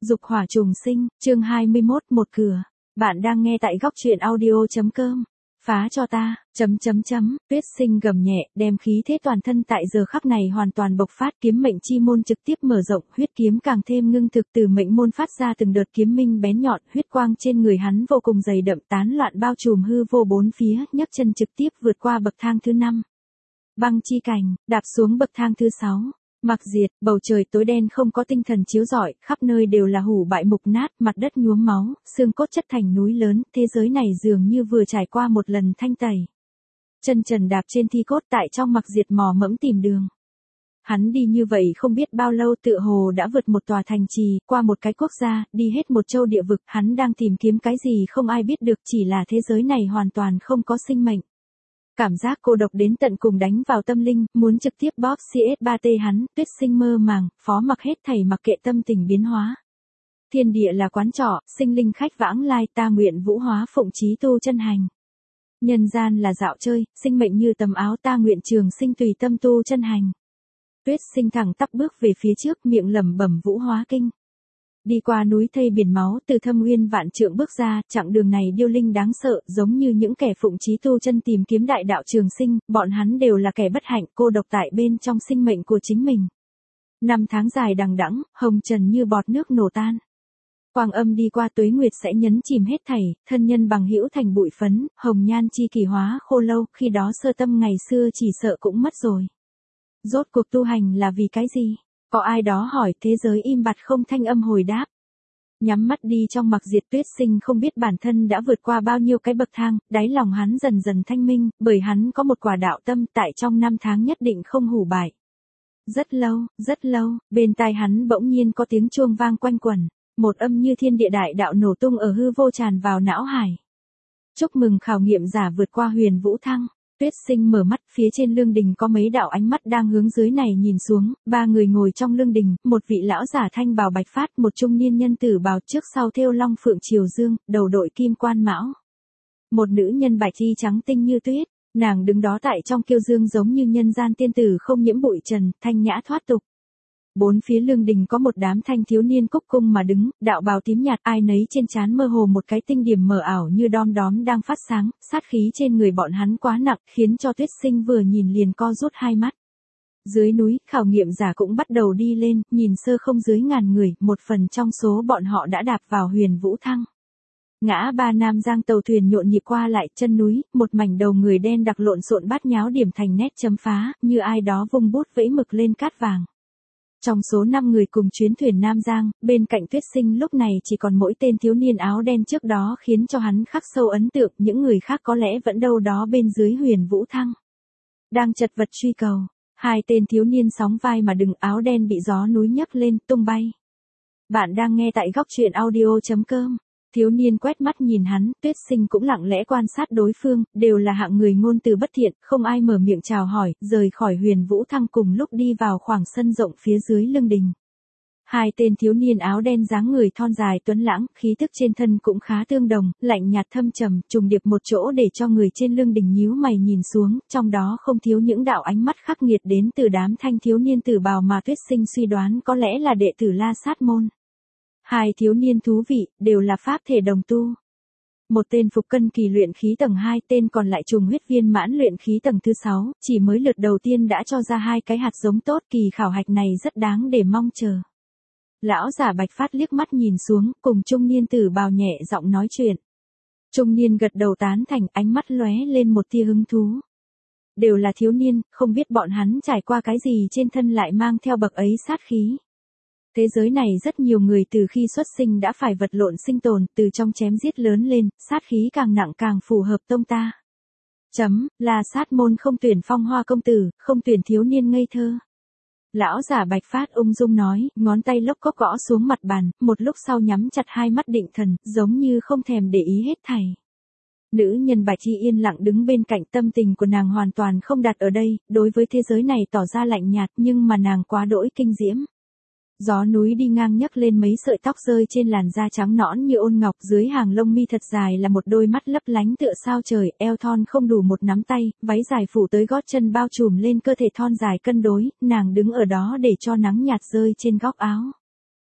Dục hỏa trùng sinh, chương 21, một cửa. Bạn đang nghe tại góc truyện audio.com. Phá cho ta, Tuyết Sinh gầm nhẹ, đem khí thế toàn thân tại giờ khắc này hoàn toàn bộc phát, kiếm mệnh chi môn trực tiếp mở rộng, huyết kiếm càng thêm ngưng thực, từ mệnh môn phát ra từng đợt kiếm minh bén nhọn, huyết quang trên người hắn vô cùng dày đậm, tán loạn bao trùm hư vô bốn phía, nhấc chân trực tiếp vượt qua bậc thang thứ 5. Băng chi cảnh, đạp xuống bậc thang thứ 6. Mặc diệt, bầu trời tối đen không có tinh thần chiếu rọi, khắp nơi đều là hủ bại mục nát, mặt đất nhuốm máu, xương cốt chất thành núi lớn, thế giới này dường như vừa trải qua một lần thanh tẩy. Chân trần đạp trên thi cốt tại trong mặc diệt mò mẫm tìm đường. Hắn đi như vậy không biết bao lâu, tựa hồ đã vượt một tòa thành trì, qua một cái quốc gia, đi hết một châu địa vực, hắn đang tìm kiếm cái gì không ai biết được, chỉ là thế giới này hoàn toàn không có sinh mệnh. Cảm giác cô độc đến tận cùng đánh vào tâm linh, muốn trực tiếp bóp CS3T hắn, Tuyết Sinh mơ màng, phó mặc hết thảy mặc kệ tâm tình biến hóa. Thiên địa là quán trọ, sinh linh khách vãng lai, ta nguyện vũ hóa phụng chí tu chân hành. Nhân gian là dạo chơi, sinh mệnh như tầm áo, ta nguyện trường sinh tùy tâm tu chân hành. Tuyết Sinh thẳng tắp bước về phía trước, miệng lẩm bẩm vũ hóa kinh. Đi qua núi thây biển máu, từ thâm uyên vạn trượng bước ra, chặng đường này điêu linh đáng sợ, giống như những kẻ phụng chí tu chân tìm kiếm đại đạo trường sinh, bọn hắn đều là kẻ bất hạnh, cô độc tại bên trong sinh mệnh của chính mình. 5 tháng dài đằng đẵng, hồng trần như bọt nước nổ tan. Quang âm đi qua, tuế nguyệt sẽ nhấn chìm hết thảy, thân nhân bằng hữu thành bụi phấn, hồng nhan chi kỳ hóa khô lâu, khi đó sơ tâm ngày xưa chỉ sợ cũng mất rồi. Rốt cuộc tu hành là vì cái gì? Có ai đó hỏi, thế giới im bặt không thanh âm hồi đáp. Nhắm mắt đi trong mặc diệt, Tuyết Sinh không biết bản thân đã vượt qua bao nhiêu cái bậc thang, đáy lòng hắn dần dần thanh minh, bởi hắn có một quả đạo tâm, tại trong 5 tháng nhất định không hủ bại. Rất lâu, bên tai hắn bỗng nhiên có tiếng chuông vang quanh quẩn, một âm như thiên địa đại đạo nổ tung ở hư vô tràn vào não hải. Chúc mừng khảo nghiệm giả vượt qua huyền vũ thăng. Tuyết Sinh mở mắt, phía trên lương đình có mấy đạo ánh mắt đang hướng dưới này nhìn xuống, 3 người ngồi trong lương đình, một vị lão giả thanh bào bạch phát, một trung niên nhân tử bào trước sau thêu long phượng triều dương, đầu đội kim quan mão. Một nữ nhân bạch y trắng tinh như tuyết, nàng đứng đó tại trong kiêu dương giống như nhân gian tiên tử không nhiễm bụi trần, thanh nhã thoát tục. Bốn phía lương đình có một đám thanh thiếu niên cúc cung mà đứng, đạo bào tím nhạt, ai nấy trên trán mơ hồ một cái tinh điểm mờ ảo như đom đóm đang phát sáng, sát khí trên người bọn hắn quá nặng, khiến cho Tuyết Sinh vừa nhìn liền co rút hai mắt. Dưới núi, khảo nghiệm giả cũng bắt đầu đi lên, nhìn sơ không dưới ngàn người, một phần trong số bọn họ đã đạp vào huyền vũ thăng. Ngã ba Nam Giang tàu thuyền nhộn nhịp qua lại, chân núi, một mảnh đầu người đen đặc lộn xộn bát nháo điểm thành nét chấm phá, như ai đó vung bút vẫy mực lên cát vàng. Trong số 5 người cùng chuyến thuyền Nam Giang, bên cạnh Tuyết Sinh lúc này chỉ còn mỗi tên thiếu niên áo đen trước đó khiến cho hắn khắc sâu ấn tượng, những người khác có lẽ vẫn đâu đó bên dưới huyền vũ thăng. Đang chật vật truy cầu, 2 tên thiếu niên sóng vai mà đừng, áo đen bị gió núi nhấc lên, tung bay. Bạn đang nghe tại góc truyện audio.com. Thiếu niên quét mắt nhìn hắn, Tuyết Sinh cũng lặng lẽ quan sát đối phương, đều là hạng người ngôn từ bất thiện, không ai mở miệng chào hỏi, rời khỏi huyền vũ thăng cùng lúc đi vào khoảng sân rộng phía dưới lưng đình. 2 tên thiếu niên áo đen dáng người thon dài tuấn lãng, khí tức trên thân cũng khá tương đồng, lạnh nhạt thâm trầm, trùng điệp một chỗ để cho người trên lưng đình nhíu mày nhìn xuống, trong đó không thiếu những đạo ánh mắt khắc nghiệt đến từ đám thanh thiếu niên tử bào mà Tuyết Sinh suy đoán có lẽ là đệ tử La Sát môn. 2 thiếu niên thú vị, đều là pháp thể đồng tu. Một tên phục cân kỳ luyện khí tầng 2, tên còn lại trùng huyết viên mãn luyện khí tầng thứ 6, chỉ mới lượt đầu tiên đã cho ra 2 cái hạt giống tốt, kỳ khảo hạch này rất đáng để mong chờ. Lão giả bạch phát liếc mắt nhìn xuống, cùng trung niên tử bào nhẹ giọng nói chuyện. Trung niên gật đầu tán thành, ánh mắt lóe lên một tia hứng thú. Đều là thiếu niên, không biết bọn hắn trải qua cái gì trên thân lại mang theo bậc ấy sát khí. Thế giới này rất nhiều người từ khi xuất sinh đã phải vật lộn sinh tồn, từ trong chém giết lớn lên, sát khí càng nặng càng phù hợp tông ta. La Sát môn không tuyển phong hoa công tử, không tuyển thiếu niên ngây thơ. Lão giả bạch phát ung dung nói, ngón tay lốc cốc gõ xuống mặt bàn, một lúc sau nhắm chặt 2 mắt định thần, giống như không thèm để ý hết thảy. Nữ nhân bạch y yên lặng đứng bên cạnh, tâm tình của nàng hoàn toàn không đặt ở đây, đối với thế giới này tỏ ra lạnh nhạt, nhưng mà nàng quá đỗi kinh diễm. Gió núi đi ngang nhấc lên mấy sợi tóc rơi trên làn da trắng nõn như ôn ngọc, dưới hàng lông mi thật dài là một đôi mắt lấp lánh tựa sao trời, eo thon không đủ một nắm tay, váy dài phủ tới gót chân bao trùm lên cơ thể thon dài cân đối, nàng đứng ở đó để cho nắng nhạt rơi trên góc áo.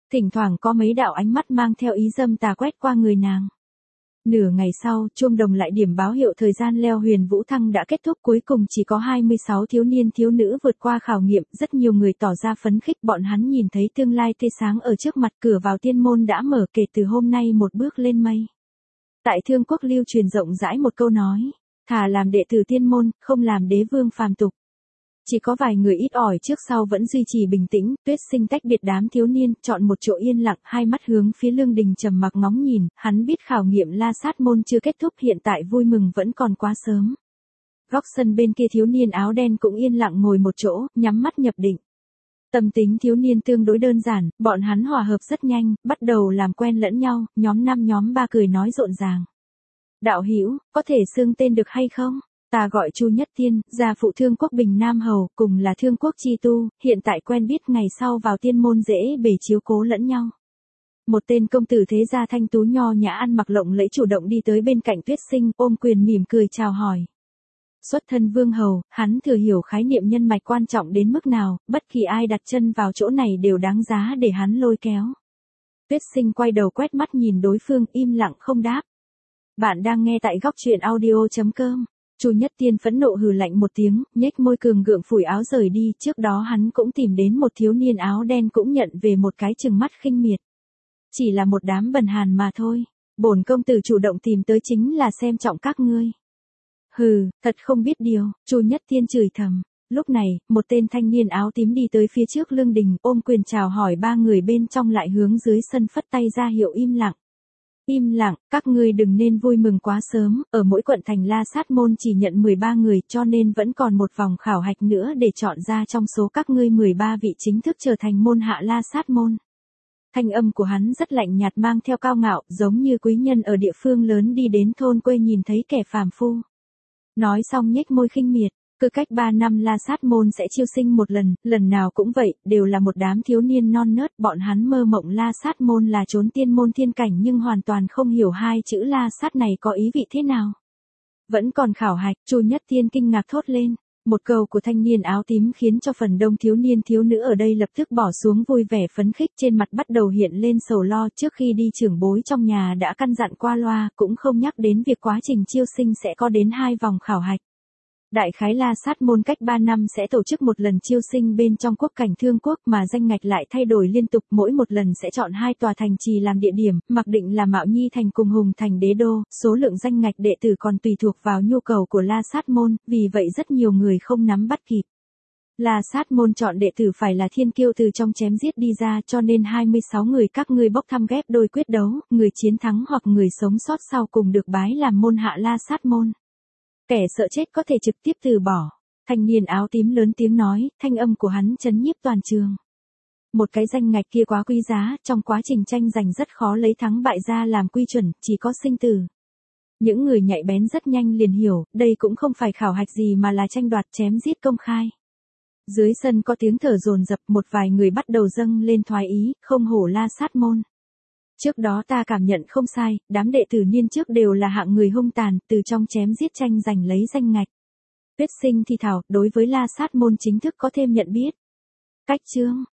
Thỉnh thoảng có mấy đạo ánh mắt mang theo ý dâm tà quét qua người nàng. Nửa ngày sau, chuông đồng lại điểm báo hiệu thời gian leo huyền vũ thăng đã kết thúc, cuối cùng chỉ có 26 thiếu niên thiếu nữ vượt qua khảo nghiệm, rất nhiều người tỏ ra phấn khích, bọn hắn nhìn thấy tương lai tươi sáng ở trước mặt, cửa vào tiên môn đã mở, kể từ hôm nay một bước lên mây. Tại Thương Quốc lưu truyền rộng rãi một câu nói, thà làm đệ tử tiên môn, không làm đế vương phàm tục. Chỉ có vài người ít ỏi trước sau vẫn duy trì bình tĩnh, Tuyết Sinh tách biệt đám thiếu niên, chọn một chỗ yên lặng, hai mắt hướng phía lương đình trầm mặc ngóng nhìn, hắn biết khảo nghiệm La Sát môn chưa kết thúc, hiện tại vui mừng vẫn còn quá sớm. Góc sân bên kia thiếu niên áo đen cũng yên lặng ngồi một chỗ, nhắm mắt nhập định. Tâm tính thiếu niên tương đối đơn giản, bọn hắn hòa hợp rất nhanh, bắt đầu làm quen lẫn nhau, nhóm 5 nhóm 3 cười nói rộn ràng. Đạo hữu, có thể xưng tên được hay không? Ta gọi Chu Nhất Tiên, gia phụ Thương Quốc Bình Nam Hầu, cùng là Thương Quốc chi tu, hiện tại quen biết, ngày sau vào tiên môn dễ bề chiếu cố lẫn nhau. Một tên công tử thế gia thanh tú nho nhã ăn mặc lộng lẫy chủ động đi tới bên cạnh Tuyết Sinh, ôm quyền mỉm cười chào hỏi. Xuất thân vương hầu, hắn thừa hiểu khái niệm nhân mạch quan trọng đến mức nào, bất kỳ ai đặt chân vào chỗ này đều đáng giá để hắn lôi kéo. Tuyết Sinh quay đầu quét mắt nhìn đối phương, im lặng không đáp. Bạn đang nghe tại góc truyện audio.com. Chu Nhất Tiên phẫn nộ hừ lạnh một tiếng, nhếch môi cường gượng phủi áo rời đi, trước đó hắn cũng tìm đến một thiếu niên áo đen cũng nhận về một cái trừng mắt khinh miệt. Chỉ là một đám bần hàn mà thôi, bổn công tử chủ động tìm tới chính là xem trọng các ngươi. Hừ, thật không biết điều, Chu Nhất Tiên chửi thầm. Lúc này, một tên thanh niên áo tím đi tới phía trước lương đình, ôm quyền chào hỏi ba người bên trong, lại hướng dưới sân phất tay ra hiệu im lặng. Im lặng, các ngươi đừng nên vui mừng quá sớm, ở mỗi quận thành La Sát môn chỉ nhận 13 người, cho nên vẫn còn một vòng khảo hạch nữa để chọn ra trong số các ngươi 13 vị chính thức trở thành môn hạ La Sát môn. Thanh âm của hắn rất lạnh nhạt mang theo cao ngạo, giống như quý nhân ở địa phương lớn đi đến thôn quê nhìn thấy kẻ phàm phu. Nói xong nhếch môi khinh miệt, cứ cách 3 năm La Sát môn sẽ chiêu sinh một lần, lần nào cũng vậy, đều là một đám thiếu niên non nớt, bọn hắn mơ mộng La Sát môn là trốn tiên môn thiên cảnh nhưng hoàn toàn không hiểu hai chữ La Sát này có ý vị thế nào. Vẫn còn khảo hạch, Chu Nhất Tiên kinh ngạc thốt lên. Một câu của thanh niên áo tím khiến cho phần đông thiếu niên thiếu nữ ở đây lập tức bỏ xuống vui vẻ phấn khích, trên mặt bắt đầu hiện lên sầu lo, trước khi đi trưởng bối trong nhà đã căn dặn qua loa, cũng không nhắc đến việc quá trình chiêu sinh sẽ có đến 2 vòng khảo hạch. Đại khái La Sát môn cách 3 năm sẽ tổ chức một lần chiêu sinh bên trong quốc cảnh Thương Quốc, mà danh ngạch lại thay đổi liên tục, mỗi một lần sẽ chọn 2 tòa thành trì làm địa điểm, mặc định là Mạo Nhi thành cùng Hùng thành đế đô, số lượng danh ngạch đệ tử còn tùy thuộc vào nhu cầu của La Sát môn, vì vậy rất nhiều người không nắm bắt kịp. La Sát môn chọn đệ tử phải là thiên kiêu từ trong chém giết đi ra, cho nên 26 người các ngươi bốc thăm ghép đôi quyết đấu, người chiến thắng hoặc người sống sót sau cùng được bái làm môn hạ La Sát môn. Kẻ sợ chết có thể trực tiếp từ bỏ. Thanh niên áo tím lớn tiếng nói, thanh âm của hắn chấn nhiếp toàn trường. Một cái danh ngạch kia quá quý giá, trong quá trình tranh giành rất khó lấy thắng bại ra làm quy chuẩn, chỉ có sinh tử. Những người nhạy bén rất nhanh liền hiểu, đây cũng không phải khảo hạch gì mà là tranh đoạt chém giết công khai. Dưới sân có tiếng thở dồn dập, một vài người bắt đầu dâng lên thoái ý, không hổ La Sát môn. Trước đó ta cảm nhận không sai, đám đệ tử niên trước đều là hạng người hung tàn, từ trong chém giết tranh giành lấy danh ngạch. Tuyết Sinh thì thào, đối với La Sát môn chính thức có thêm nhận biết. Cách chương,